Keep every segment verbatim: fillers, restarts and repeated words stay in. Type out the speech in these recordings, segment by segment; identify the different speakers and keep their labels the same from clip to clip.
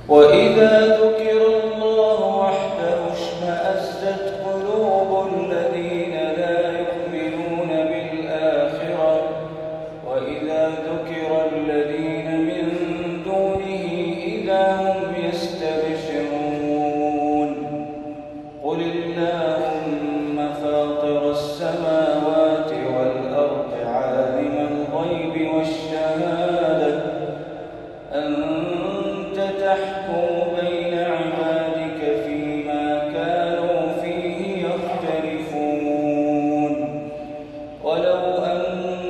Speaker 1: وإذا ذكر الله وحده اشمأزت قلوب الذين لا يؤمنون بالآخرة وإذا ذكر الذين من دونه إذا هم يستبشرون قل اللهم فاطر السماوات والأرض عالم الغيب والشهادة أنت تحكم بين عبادك فيما كانوا فيه يختلفون ولو أن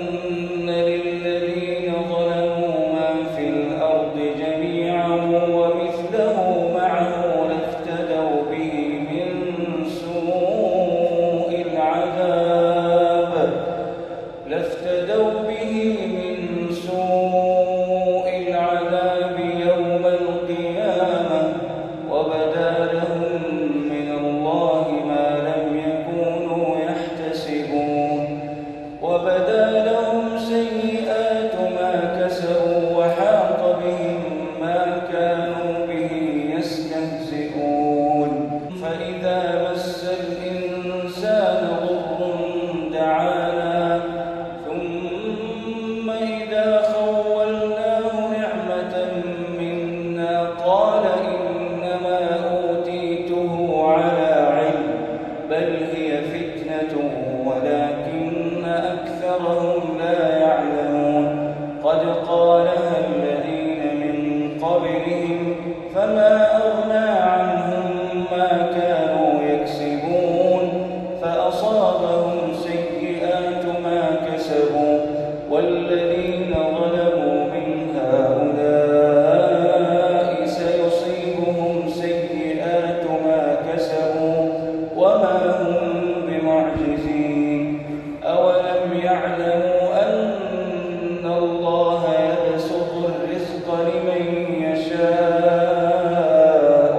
Speaker 1: للذين ظلموا ما في الأرض جميعا ومثله معه لافتدوا به من سوء العذاب لافتدوا به من سوء العذاب يوم القيامة وبدا لهم من الله ما لم يكونوا يحتسبون وبدا لهم سيئات ما كسبوا وحاق بهم ما كانوا به يستهزئون فإذا مس الإنسان ضر دعانا ثم إذا خولناه نعمة منا قال إنما أوتيته على علم بل هي فتنة ولكن أكثرهم لا يعلمون قد قالها الذين من قبلهم فما أغنى عنهم ما كانوا يكسبون فأصابهم سيئات ما كسبوا والذين ظلموا من هؤلاء سيصيبهم سيئات ما كسبوا وما هم بمعجزين أولم يعلموا أن الله يبسط الرزق لمن يشاء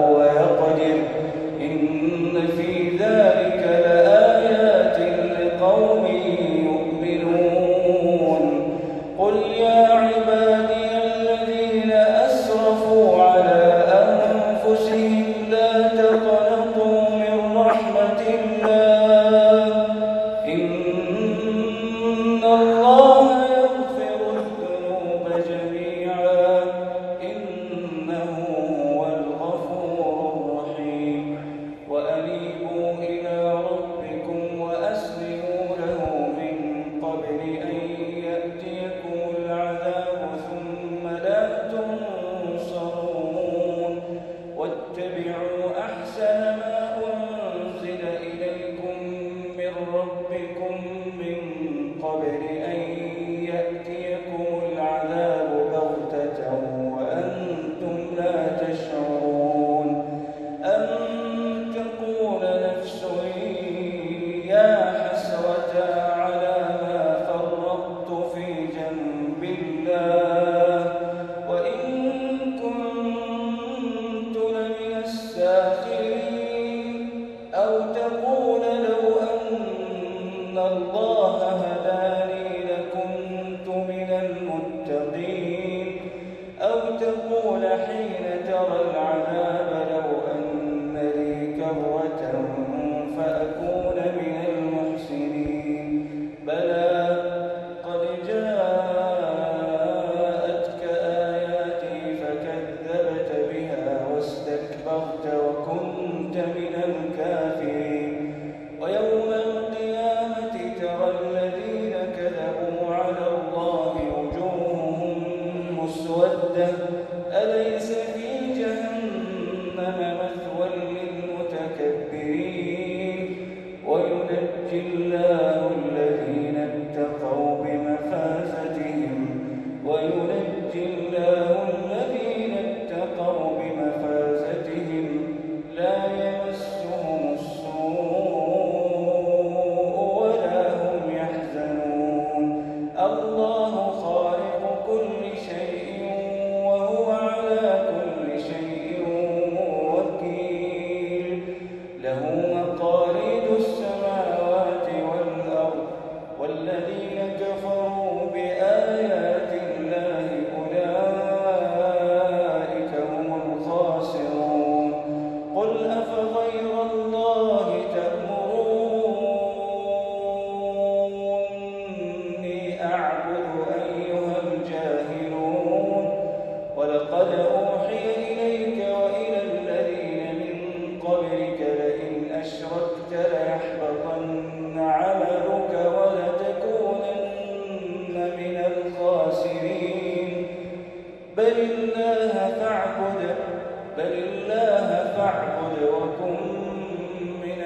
Speaker 1: بل الله فاعبد وكن من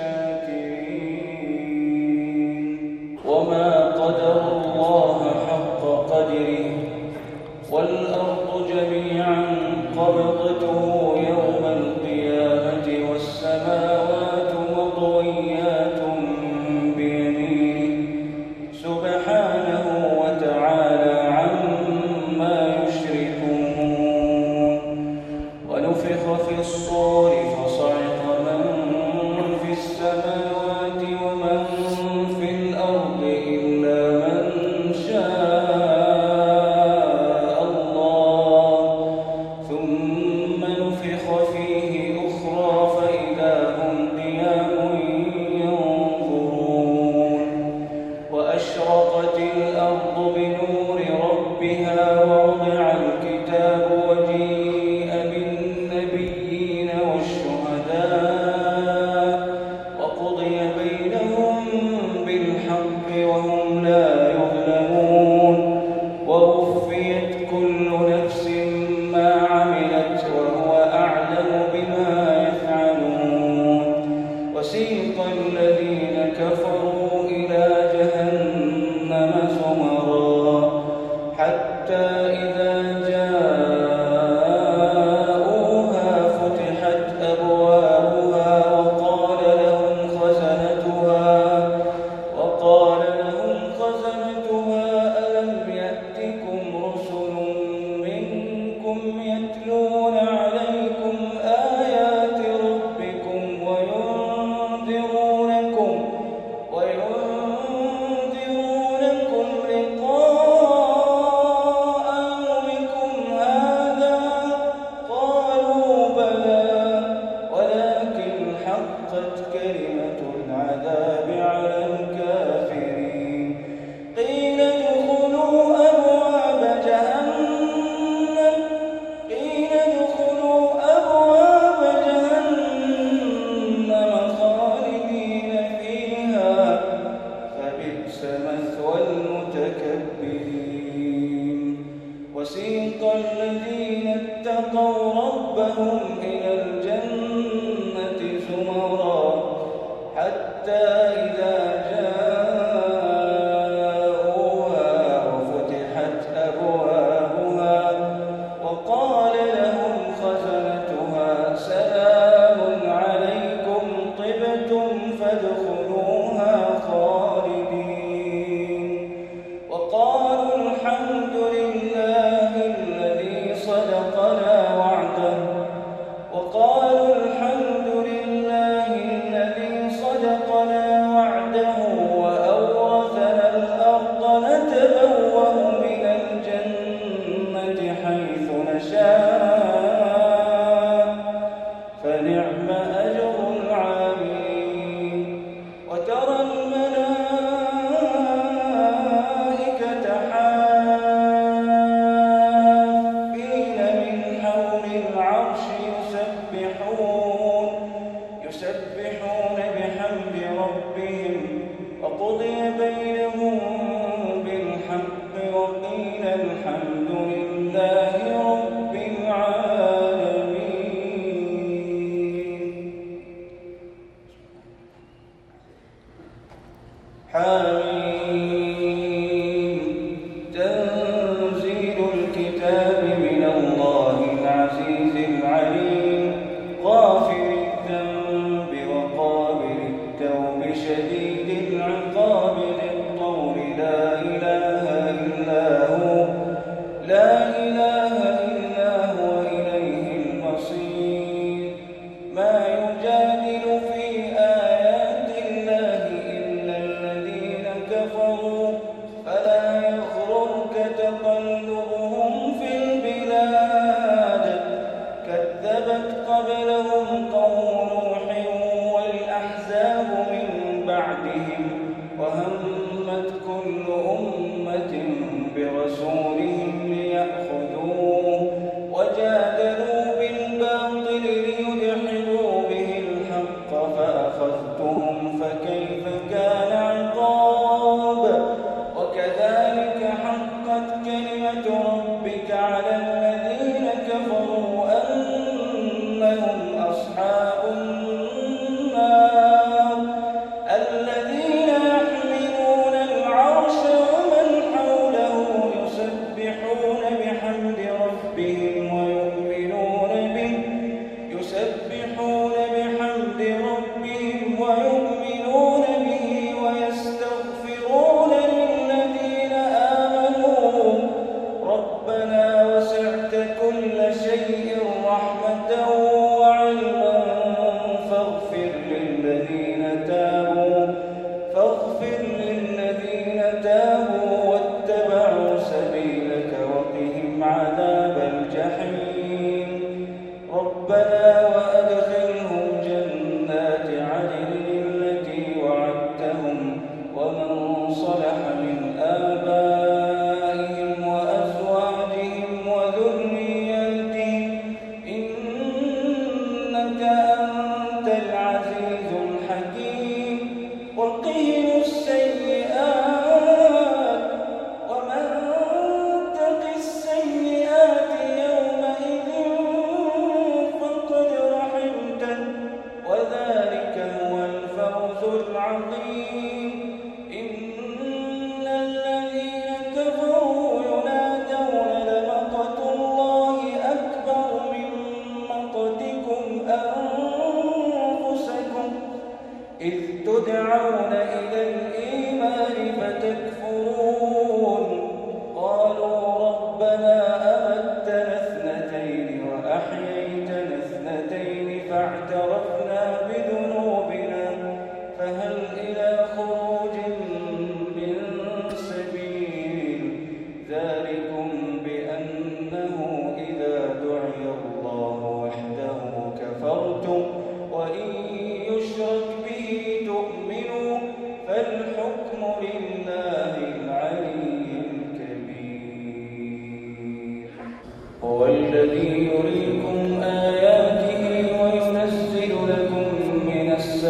Speaker 1: الشاكرين وما قدر الله حق قدره والأرض جميعا قبضته يوم القيامة والسماوات مطويات بيمينه سبحانه وتعالى عما يشركون ونفخ في الصور فصعق من في السماوات ومن في الأرض إلا من شاء الله ثم نفخ فيه أخرى فإذا هم قيام ينظرون وأشرقت الأرض بنور ربها ووضع الكتاب وجيء بالنبيين والشهداء وقضي بينهم بالحق وهم لا يظلمون ووفيت كل نفس ما عملت وهو أعلم بما يفعلون وسيق الذين كفروا إلى جهنم زمرا حتى إذا جاءوها فتحت أبوابها وقال لهم خزنتها وقال لهم خزنتها ألم يأتكم رسل منكم يتلون عليكم آيات ربكم وينذرونكم وينذرونكم لقاء يومكم هذا قالوا بلى ولكن حقت كلمة العذاب على الكافرين قيل ادخلوا أبواب جهنم قيل ادخلوا أبواب جهنم خالدين فيها فبئس مثوى المتكبرين وسيق الذين اتقوا ربهم إلى الجنة زمرا حتى إذا جاءوها وفتحت أبوابها وقال لهم خزنتها سلام عليكم طبتم فادخلوها خالدين وقالوا الحمد لله الذي صدقنا وعده وقالوا الحمد لله الذي صدقنا وعده وأورثنا الأرض نتبوأ من الجنة حيث نشاء فنعم أجر العاملين وترى الملائكة حافين من حول العرش يسبحون يسبحون بحمد ربهم وقضي بينهم بالحق وقيل الحمد لله رب العالمين حميم تنزيل الكتاب من الله العزيز العليم غافر الذنب وقابل التوب شديد العقاب ذي الطول لا إله إلا هو لا إله إلا هو إليه المصير ما يجادل في آيات الله إلا الذين كفروا فلا يغررك تقلبهم في البلاد كذبت قبلهم قوم نوح والأحزاب من بعدهم وهمت كل أمة برسولهم ليأخذوه وجادلوا بالباطل ليدحضوا به الحق فأخذتهم فكيف كان عقاب وكذلك حقت كلمة ربك على الذين كفروا أن ربنا وأدخلهم جنات عدن التي وعدتهم ومن صلح من آبائهم وأزواجهم وذرياتهم إنك أنت العزيز الحكيم وقهم السيئات ومن تق السيئات يومئذ فقد رحمته وذلك هو الفوز العظيم. إن الذين كفروا ينادون لمقت الله أكبر من مقتكم أنفسكم إذ تدعون إلى الإيمان فتكفرون قالوا ربنا أمتنا اثنتين وأحييتنا اثنتين فاعترفنا بذنوبنا فهل إلى خروج من سبيل ذلكم بأنه إذا دعي الله وحده كفرتم وإن يشرك به تؤمنوا فالحكم لله العلي الكبير. هو الذي يريكم آياته وينزل لكم من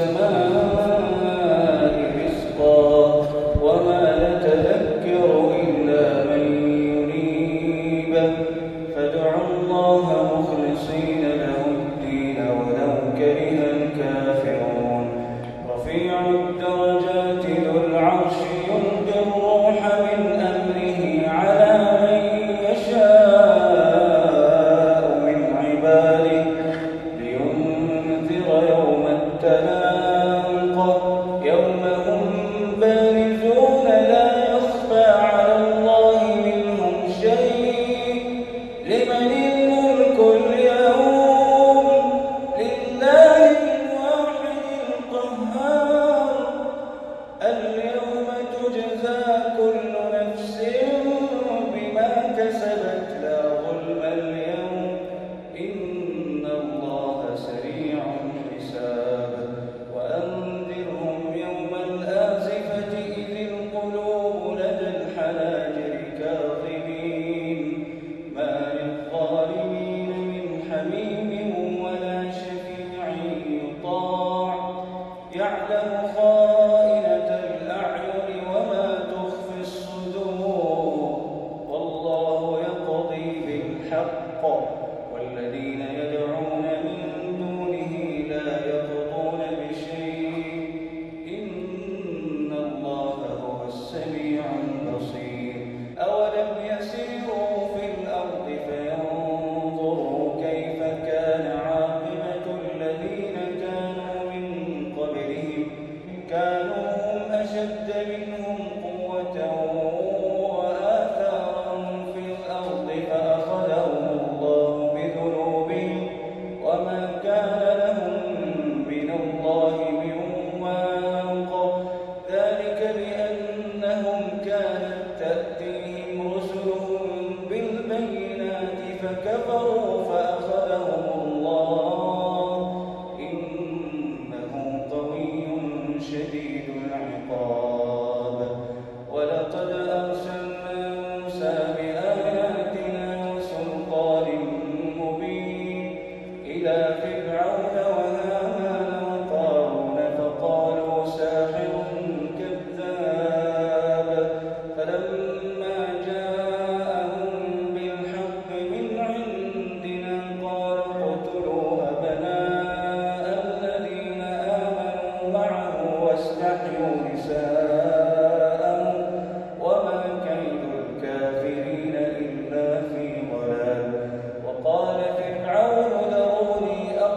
Speaker 1: السماء رزقا وما يتذكر إلا من ينيب فادعوا الله مخلصين له الدين ولو كره الكافرون. رفيع الدرجات ذو العرش يلقي الروح من أمره على من يشاء من عباده لينذر يوم التلاق يوم هم بارزون لا يخفى على الله منهم شيء لمن الملك اليوم لله الواحد القهار. اليوم تجزى كل نفس بما كسبت لا ظلم اليوم إن الله سريع الحساب. وأنذرهم يوم الآزفة إذ القلوب لدى الحناجر كاظمين ما للظالمين من حميم ولا شفيع يطاع يعلم خائنة الأعين وما تخفي الصدور والله يقضي بالحق والذين يدعون من دونه لا يقضون بشيء إن الله هو السميع البصير. أولم يسيروا في الأرض فينظروا كيف كان عاقبة الذين كانوا من قبلهم كانوا هم أشد منهم قوة وآثارا في الأرض فأخذهم الله بذنوبهم وما كان لهم من الله من واق ذلك بأنهم كانت تأتيهم رسلهم بالبينات فكفروا فأخذهم الله إنه قوي شديد العقاب. ولقد أرسلنا موسى بآياتنا وسلطان مبين إلى فرعون وهامان وقارون فقالوا ساحر كذاب فلما جاءهم بالحق من عندنا قالوا اقتلوا أبناء الذين آمنوا معه واستحيوا نساءهم وما كيد الكافرين إلا في ضلال. وقال فرعون ذروني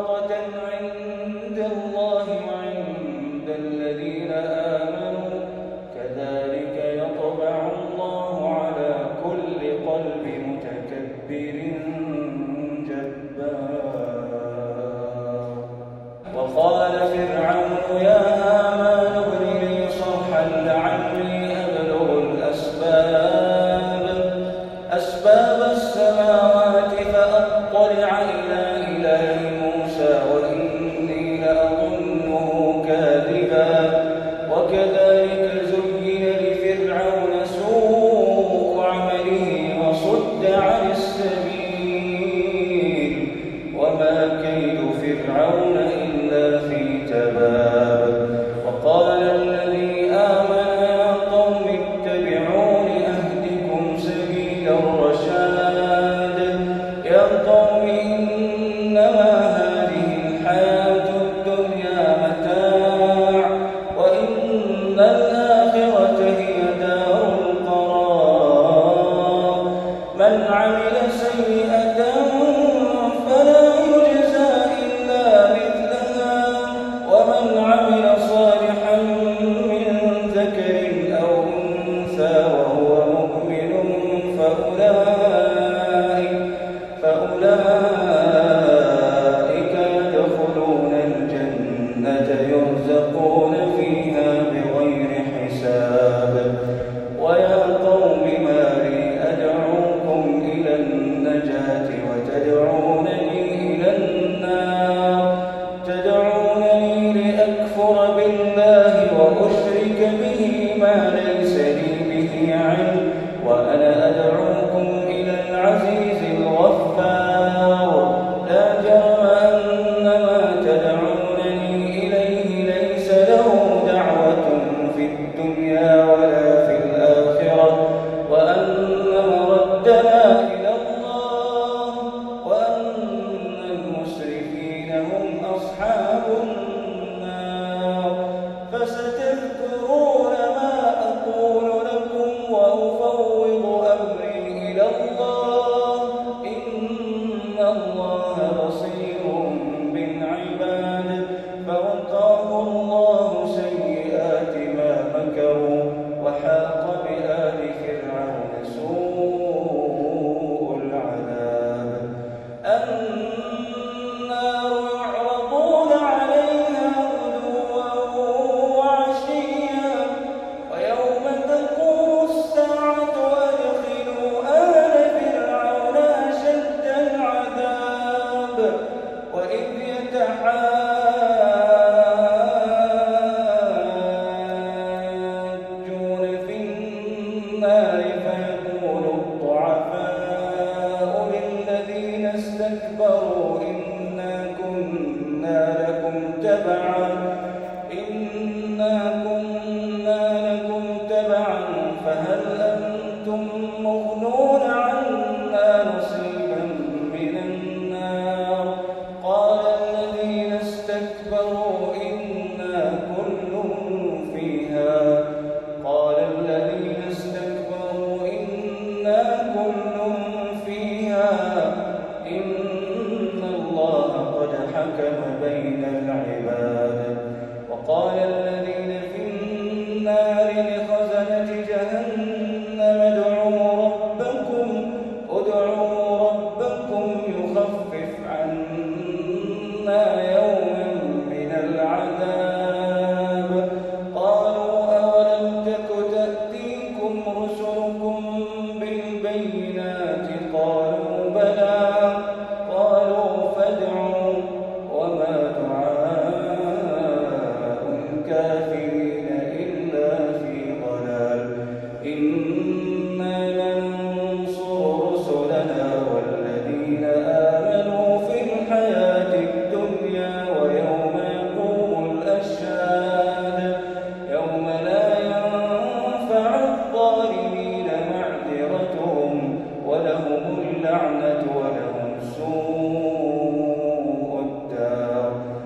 Speaker 1: مغفرة عند الله وعند الذين آمنوا كذلك يطبع الله على كل قلب متكبر جبار. وقال فرعون يا هامان ابن لي صرحا لعلي أبلغ الأسباب أسباب السماوات فأطلع إلى إله موسى وإني لأظنه كاذبا. وكذلك زين لفرعون سوء عمله وصد عن السبيل وما كيد فرعون إلا في تباب. وقال الذي آمن يا قوم اتبعون أهدكم سبيل الرشاد. يا قوم إنما هذه الحياة الدنيا متاع وإن الآخرة هي دار القرار. من عمل سيئة فلا يجزى إلا مثلها ومن عمل صالحا من ذكر أو أنثى وهو مؤمن فأولئك فأولئك يدخلون الجنة يرزقون فيها بغير حساب. ويا قوم ما لي أدعوكم إلى النجاة وتدعونني إلى النار تدعونني لأكفر بالله وأشرك به ما ليس لي به علم وأنا أدعوكم إلى العزيز الغفار. لا جرم أن ما تدعونني إليه ليس له دعوة في الدنيا ولا في الآخرة وأن مردنا إلى الله وأن المسرفين هم أصحاب النار. فستذكرون ما أقول لكم وأفوض أمري إلى الله إن الله بصير بالعباد. فوقاه الله سيئات ما مكروا وحاق بآل فرعون سوء العذاب. النار يعرضون عليها غدوا وعشيا ويوم تقوم الساعة أدخلوا آل فرعون أشد العذاب. وإذ يتحاجون في النار فيقول الضعفاء للذين استكبروا إنا كنا لكم تبعا إنا كنا لكم تبعا فهل أنتم مغنون عنا نصيبا من النار. قال الذين استكبروا إنا كل فيها قال الذين استكبروا إنا كل فيها إن الله قد حكم بين العباد. وقال الذين في النار لخزنة جهنم ادعوا ربكم ادعوا ربكم يخفف عنا يوما من العذاب. قالوا أولم تك تأتيكم رسلكم بالبينات قالوا بلى. قالوا فادعوا وما دعاء الكافرين إلا في ضلال. إنا لننصر رسلنا والذين آمنوا في الحياة الدنيا ويوم يقوم الأشهاد يوم لا ينفع الظالمين معذرتهم ولهم اللعنة ولهم سوء الدار.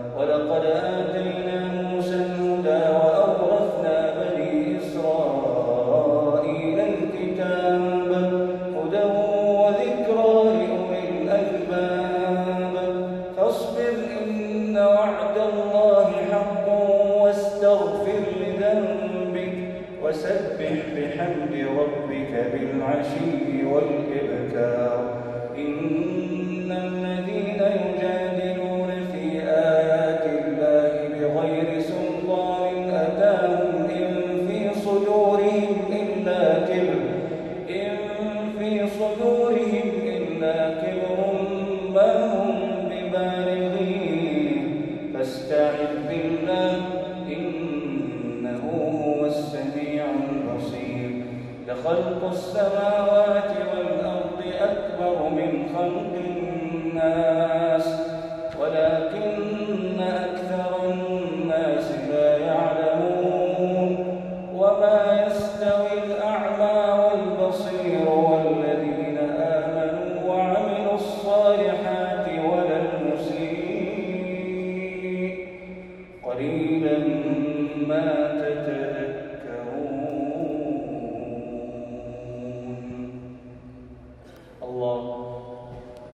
Speaker 1: بحمد ربك بالعشي والإبكار إن الذين يجادلون في آيات الله بغير سلطان أتاهم إن في صدورهم إلا كبر إن في صدورهم إلا كبر ما هم ببالغين فاستعذ بالله إنه هو السميع البصير لخلق السماوات والأرض أكبر من خلق الناس ولكن أكثر الناس لا يعلمون وما يستطيعون